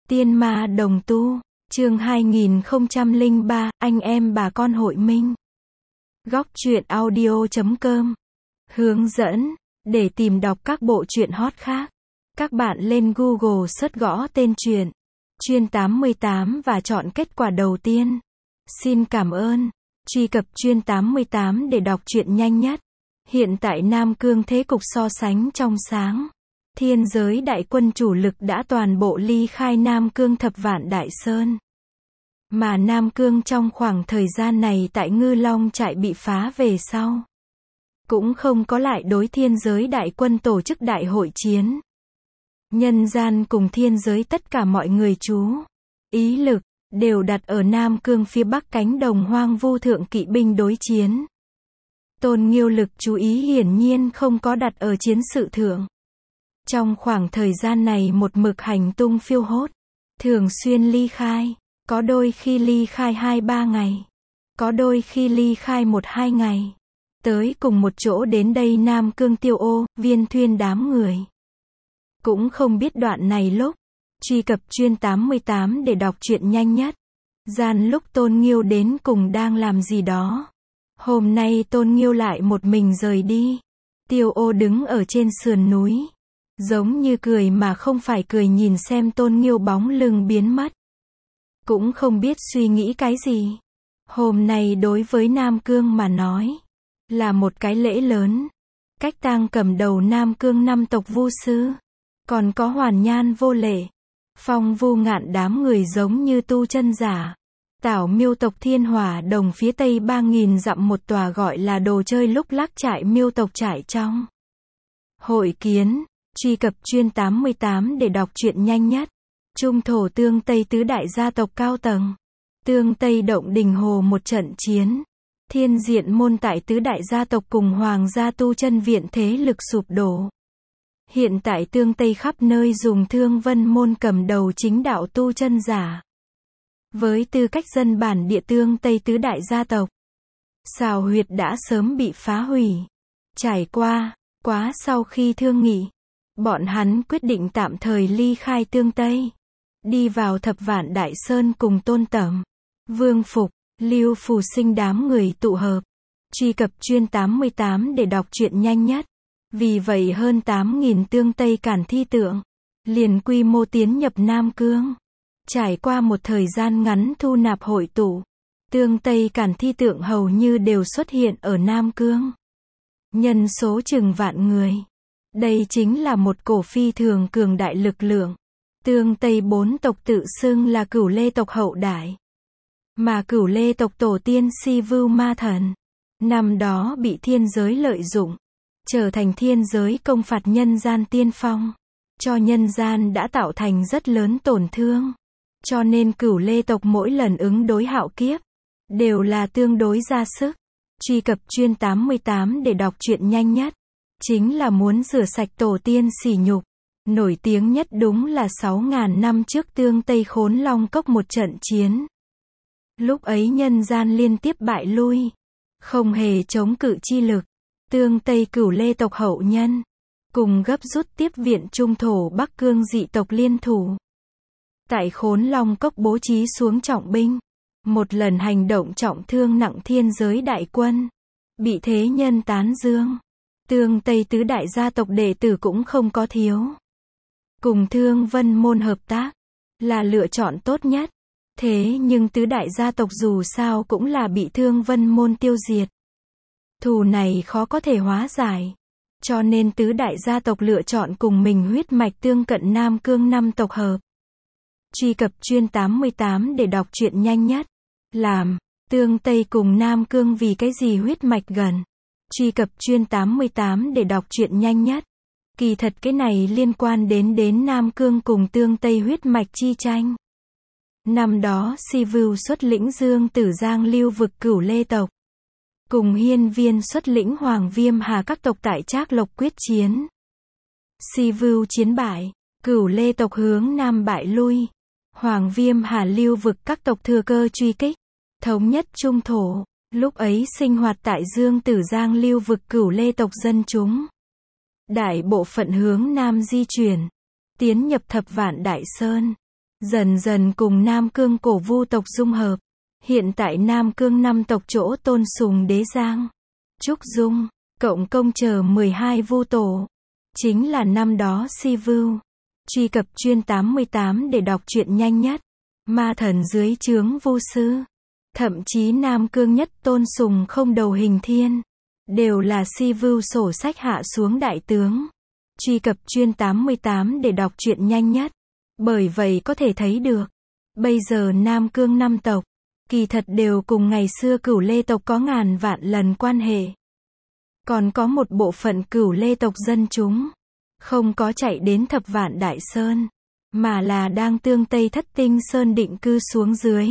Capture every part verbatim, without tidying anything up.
Tiên ma đồng tu, chương hai nghìn không trăm lẻ ba, anh em bà con hội minh. Góc truyện audio chấm com. Hướng dẫn, để tìm đọc các bộ truyện hot khác. Các bạn lên Google search gõ tên truyện, Chuyên tám mươi tám và chọn kết quả đầu tiên. Xin cảm ơn. Truy cập Chuyên tám mươi tám để đọc truyện nhanh nhất. Hiện tại Nam Cương thế cục so sánh trong sáng. Thiên giới đại quân chủ lực đã toàn bộ ly khai Nam Cương thập vạn Đại Sơn. Mà Nam Cương trong khoảng thời gian này tại Ngư Long trại bị phá về sau, cũng không có lại đối thiên giới đại quân tổ chức đại hội chiến. Nhân gian cùng thiên giới tất cả mọi người chú ý lực đều đặt ở Nam Cương phía bắc cánh đồng hoang vu thượng kỵ binh đối chiến. Tôn Nghiêu lực chú ý hiển nhiên không có đặt ở chiến sự thượng. Trong khoảng thời gian này một mực hành tung phiêu hốt, thường xuyên ly khai, có đôi khi ly khai hai ba ngày, có đôi khi ly khai một hai ngày, tới cùng một chỗ đến đây Nam Cương Tiêu Ô, Viên Thuyên đám người. Cũng không biết đoạn này lúc, truy cập Chuyên tám mươi tám để đọc truyện nhanh nhất. Gian lúc Tôn Nghiêu đến cùng đang làm gì đó. Hôm nay Tôn Nghiêu lại một mình rời đi. Tiêu Ô đứng ở trên sườn núi, giống như cười mà không phải cười nhìn xem Tôn Nghiêu bóng lưng biến mất. Cũng không biết suy nghĩ cái gì. Hôm nay đối với Nam Cương mà nói, là một cái lễ lớn. Cách tang cầm đầu Nam Cương năm tộc Vu Sư, còn có Hoàn Nhan Vô Lệ, Phong Vu Ngạn đám người giống như tu chân giả. Tảo Miêu tộc Thiên Hỏa Đồng phía tây ba nghìn dặm một tòa gọi là đồ chơi lúc lắc trại Miêu tộc trại trong. Hội kiến, truy cập Chuyên tám mươi tám để đọc truyện nhanh nhất. Trung thổ Tương Tây tứ đại gia tộc cao tầng. Tương Tây động đình hồ một trận chiến. Thiên diện môn tại tứ đại gia tộc cùng hoàng gia tu chân viện thế lực sụp đổ. Hiện tại Tương Tây khắp nơi dùng Thương Vân môn cầm đầu chính đạo tu chân giả. Với tư cách dân bản địa Tương Tây tứ đại gia tộc, xào huyệt đã sớm bị phá hủy. Trải qua, quá sau khi thương nghị, bọn hắn quyết định tạm thời ly khai Tương Tây, đi vào thập vạn Đại Sơn cùng Tôn Tẩm, Vương Phục, Lưu Phù Sinh đám người tụ hợp. Truy cập Chuyên tám mươi tám để đọc truyện nhanh nhất. Vì vậy hơn tám nghìn Tương Tây Cản thi tượng liền quy mô tiến nhập Nam Cương. Trải qua một thời gian ngắn thu nạp hội tụ, Tương Tây Cản thi tượng hầu như đều xuất hiện ở Nam Cương. Nhân số chừng vạn người. Đây chính là một cổ phi thường cường đại lực lượng. Tương Tây bốn tộc tự xưng là Cửu Lê tộc hậu đại. Mà Cửu Lê tộc tổ tiên Si Vưu Ma Thần, năm đó bị thiên giới lợi dụng, trở thành thiên giới công phạt nhân gian tiên phong. Cho nhân gian đã tạo thành rất lớn tổn thương. Cho nên Cửu Lê tộc mỗi lần ứng đối hạo kiếp, đều là tương đối ra sức. Truy cập Chuyên tám mươi tám để đọc truyện nhanh nhất. Chính là muốn rửa sạch tổ tiên sỉ nhục. Nổi tiếng nhất đúng là sáu ngàn năm trước Tương Tây Khốn Long Cốc một trận chiến. Lúc ấy nhân gian liên tiếp bại lui, không hề chống cự chi lực. Tương Tây Cửu Lê tộc hậu nhân, cùng gấp rút tiếp viện trung thổ Bắc Cương dị tộc liên thủ. Tại Khốn Long Cốc bố trí xuống trọng binh. Một lần hành động trọng thương nặng thiên giới đại quân. Bị thế nhân tán dương. Tương Tây tứ đại gia tộc đệ tử cũng không có thiếu. Cùng Thương Vân môn hợp tác, là lựa chọn tốt nhất. Thế nhưng tứ đại gia tộc dù sao cũng là bị Thương Vân môn tiêu diệt. Thù này khó có thể hóa giải. Cho nên tứ đại gia tộc lựa chọn cùng mình huyết mạch tương cận Nam Cương năm tộc hợp. Truy cập Chuyên tám mươi tám để đọc truyện nhanh nhất. Làm, Tương Tây cùng Nam Cương vì cái gì huyết mạch gần. Truy cập Chuyên tám mươi tám để đọc truyện nhanh nhất. Kỳ thật cái này liên quan đến đến Nam Cương cùng Tương Tây huyết mạch chi tranh. Năm đó Si Vưu xuất lĩnh Dương Tử Giang lưu vực Cửu Lê tộc, cùng Hiên Viên xuất lĩnh Hoàng Viêm Hà các tộc tại Trác Lộc quyết chiến. Si Vưu chiến bại, Cửu Lê tộc hướng Nam bại lui. Hoàng Viêm Hà lưu vực các tộc thừa cơ truy kích, thống nhất trung thổ. Lúc ấy sinh hoạt tại Dương Tử Giang lưu vực Cửu Lê tộc dân chúng, đại bộ phận hướng Nam di chuyển, tiến nhập thập vạn Đại Sơn. dần dần cùng Nam Cương cổ vu tộc dung hợp. Hiện tại Nam Cương năm tộc chỗ Tôn Sùng Đế Giang, Trúc Dung, Cộng Công chờ mười hai vu tổ, chính là năm đó Si Vưu. Truy cập chuyên tám mươi tám để đọc truyện nhanh nhất. Ma thần dưới trướng vu sư, thậm chí Nam Cương nhất Tôn Sùng không đầu hình thiên, đều là Si Vưu sổ sách hạ xuống đại tướng. Truy cập chuyên tám mươi tám để đọc truyện nhanh nhất. Bởi vậy có thể thấy được, bây giờ Nam Cương năm tộc, kỳ thật đều cùng ngày xưa Cửu Lê tộc có ngàn vạn lần quan hệ. Còn có một bộ phận Cửu Lê tộc dân chúng, không có chạy đến Thập Vạn Đại Sơn, mà là đang Tương Tây Thất Tinh Sơn định cư xuống dưới.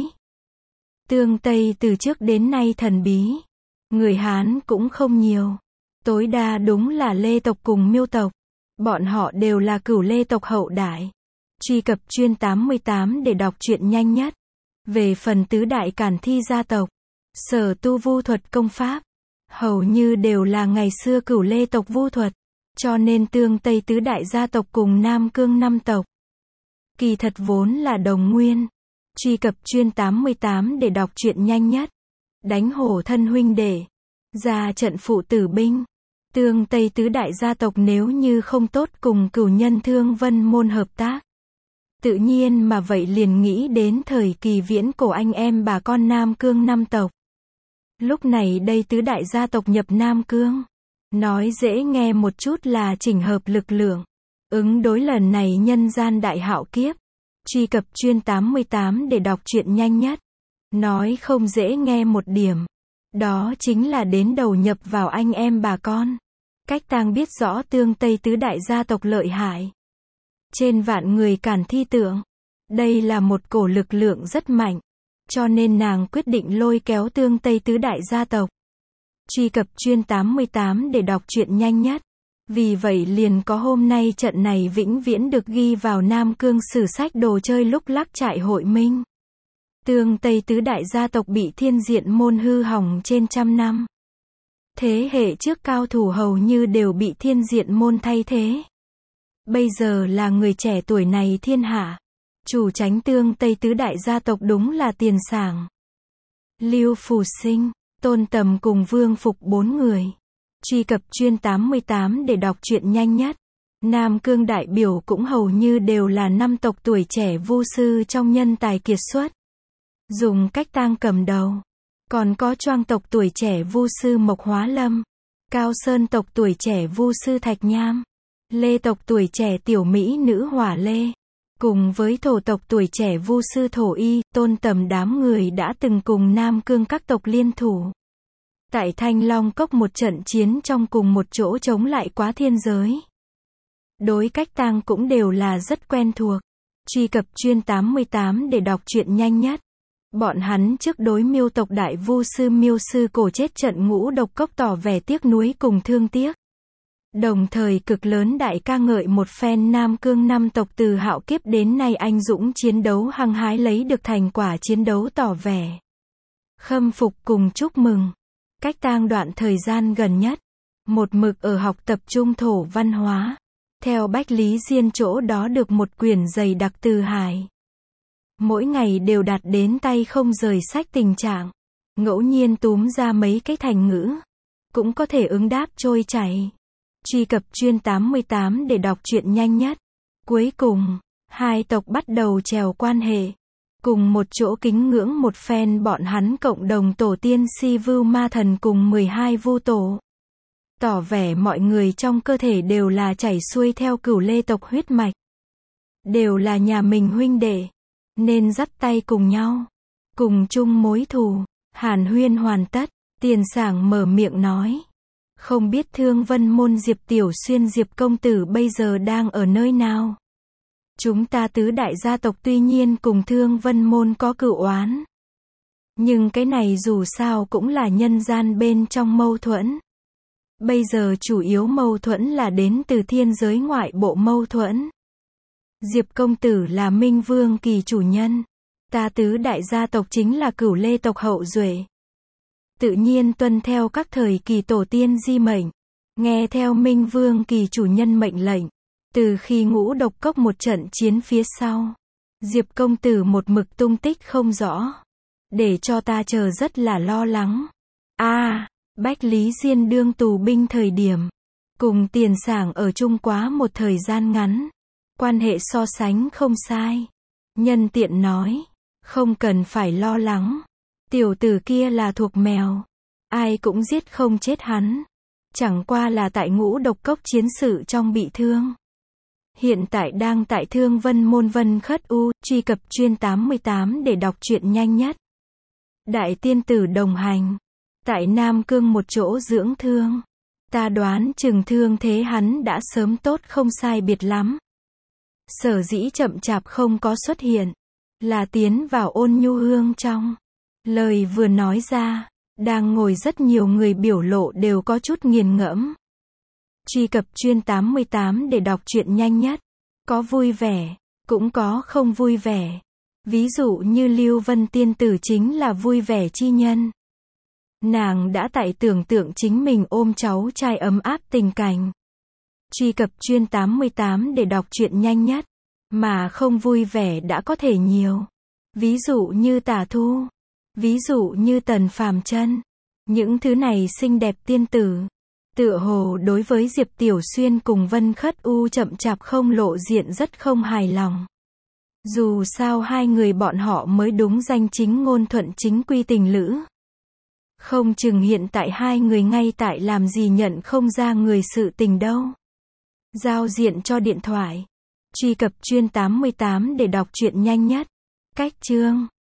Tương Tây từ trước đến nay thần bí, người Hán cũng không nhiều, tối đa đúng là Lê tộc cùng Miêu tộc, bọn họ đều là Cửu Lê tộc hậu đại. Truy cập chuyên tám mươi tám để đọc truyện nhanh nhất. Về phần tứ đại Cản Thi gia tộc, sở tu vu thuật công pháp, hầu như đều là ngày xưa Cửu Lê tộc vu thuật, cho nên Tương Tây tứ đại gia tộc cùng Nam Cương năm tộc, kỳ thật vốn là đồng nguyên. Truy cập chuyên tám mươi tám để đọc truyện nhanh nhất. Đánh hổ thân huynh đệ, ra trận phụ tử binh. Tương Tây tứ đại gia tộc nếu như không tốt cùng Cửu Nhân Thương Vân môn hợp tác, tự nhiên mà vậy liền nghĩ đến thời kỳ viễn cổ anh em bà con Nam Cương năm tộc. Lúc này đây tứ đại gia tộc nhập Nam Cương, nói dễ nghe một chút là chỉnh hợp lực lượng, ứng đối lần này nhân gian đại hạo kiếp. Truy cập chuyên tám mươi tám để đọc truyện nhanh nhất. Nói không dễ nghe một điểm, đó chính là đến đầu nhập vào anh em bà con. Cách tang biết rõ Tương Tây tứ đại gia tộc lợi hại, trên vạn người Cản Thi tượng, đây là một cổ lực lượng rất mạnh, cho nên nàng quyết định lôi kéo Tương Tây tứ đại gia tộc. Truy cập chuyên tám mươi tám để đọc truyện nhanh nhất. Vì vậy liền có hôm nay trận này vĩnh viễn được ghi vào Nam Cương sử sách đồ chơi lúc lắc trại hội minh. Tương Tây tứ đại gia tộc bị Thiên Diện môn hư hỏng trên trăm năm. Thế hệ trước cao thủ hầu như đều bị Thiên Diện môn thay thế. Bây giờ là người trẻ tuổi này thiên hạ. Chủ tránh Tương Tây tứ đại gia tộc đúng là Tiền Sảng, Lưu Phù Sinh, Tôn Tầm cùng Vương Phục bốn người. Truy cập chuyên tám mươi tám để đọc truyện nhanh nhất. Nam Cương đại biểu cũng hầu như đều là năm tộc tuổi trẻ vu sư trong nhân tài kiệt xuất. Dùng Cách Tang cầm đầu. Còn có Choang tộc tuổi trẻ vu sư Mộc Hóa Lâm, Cao Sơn tộc tuổi trẻ vu sư Thạch Nham, Lê tộc tuổi trẻ tiểu mỹ nữ Hỏa Lê, cùng với Thổ tộc tuổi trẻ vu sư Thổ Y, Tôn Tầm đám người đã từng cùng Nam Cương các tộc liên thủ. Tại Thanh Long Cốc một trận chiến trong cùng một chỗ chống lại Quá Thiên giới. Đối Cách Tang cũng đều là rất quen thuộc. Truy cập chuyên tám mươi tám để đọc truyện nhanh nhất. Bọn hắn trước đối Miêu tộc đại vu sư Miêu sư cổ chết trận Ngũ Độc Cốc tỏ vẻ tiếc nuối cùng thương tiếc. Đồng thời cực lớn đại ca ngợi một phen Nam Cương năm tộc từ hạo kiếp đến nay anh dũng chiến đấu hăng hái lấy được thành quả chiến đấu tỏ vẻ khâm phục cùng chúc mừng. Cách Tang đoạn thời gian gần nhất, một mực ở học tập trung thổ văn hóa, theo Bách Lý Diên chỗ đó được một quyển dày đặc từ hải. Mỗi ngày đều đạt đến tay không rời sách tình trạng, ngẫu nhiên túm ra mấy cái thành ngữ, cũng có thể ứng đáp trôi chảy. Truy cập chuyên tám mươi tám để đọc truyện nhanh nhất. Cuối cùng, hai tộc bắt đầu trèo quan hệ, cùng một chỗ kính ngưỡng một phen bọn hắn cộng đồng tổ tiên Si Vưu ma thần cùng mười hai vu tổ. Tỏ vẻ mọi người trong cơ thể đều là chảy xuôi theo Cửu Lê tộc huyết mạch, đều là nhà mình huynh đệ, nên dắt tay cùng nhau, cùng chung mối thù. Hàn huyên hoàn tất, Tiền Sảng mở miệng nói, không biết Thương Vân môn Diệp Tiểu Xuyên Diệp công tử bây giờ đang ở nơi nào? Chúng ta tứ đại gia tộc tuy nhiên cùng Thương Vân môn có cửu oán, nhưng cái này dù sao cũng là nhân gian bên trong mâu thuẫn. Bây giờ chủ yếu mâu thuẫn là đến từ thiên giới ngoại bộ mâu thuẫn. Diệp công tử là Minh Vương kỳ chủ nhân, ta tứ đại gia tộc chính là Cửu Lê tộc hậu duệ, tự nhiên tuân theo các thời kỳ tổ tiên di mệnh, nghe theo Minh Vương kỳ chủ nhân mệnh lệnh. Từ khi Ngũ Độc Cốc một trận chiến phía sau, Diệp công tử một mực tung tích không rõ. Để cho ta chờ rất là lo lắng. A, à, Bách Lý Diên đương tù binh thời điểm. Cùng Tiền Sảng ở chung quá một thời gian ngắn. Quan hệ so sánh không sai. Nhân tiện nói. Không cần phải lo lắng. Tiểu tử kia là thuộc mèo. Ai cũng giết không chết hắn. Chẳng qua là tại Ngũ Độc Cốc chiến sự trong bị thương. Hiện tại đang tại Thương Vân Môn Vân Khất U, truy cập chuyên tám mươi tám để đọc truyện nhanh nhất. Đại tiên tử đồng hành. Tại Nam Cương một chỗ dưỡng thương. Ta đoán chừng thương thế hắn đã sớm tốt không sai biệt lắm. Sở dĩ chậm chạp không có xuất hiện. Là tiến vào Ôn Nhu Hương trong. Lời vừa nói ra. Đang ngồi rất nhiều người biểu lộ đều có chút nghiền ngẫm. Truy cập chuyên tám mươi tám để đọc truyện nhanh nhất. Có vui vẻ, cũng có không vui vẻ. Ví dụ như Lưu Vân tiên tử chính là vui vẻ chi nhân. Nàng đã tại tưởng tượng chính mình ôm cháu trai ấm áp tình cảnh. Truy cập chuyên tám mươi tám để đọc truyện nhanh nhất. Mà không vui vẻ đã có thể nhiều. Ví dụ như Tả Thu. Ví dụ như Tần Phàm Chân. Những thứ này xinh đẹp tiên tử. Tựa hồ đối với Diệp Tiểu Xuyên cùng Vân Khất U chậm chạp không lộ diện rất không hài lòng. Dù sao hai người bọn họ mới đúng danh chính ngôn thuận chính quy tình lữ. Không chừng hiện tại hai người ngay tại làm gì nhận không ra người sự tình đâu. Giao diện cho điện thoại. Truy cập chuyên tám mươi tám để đọc truyện nhanh nhất. Cách chương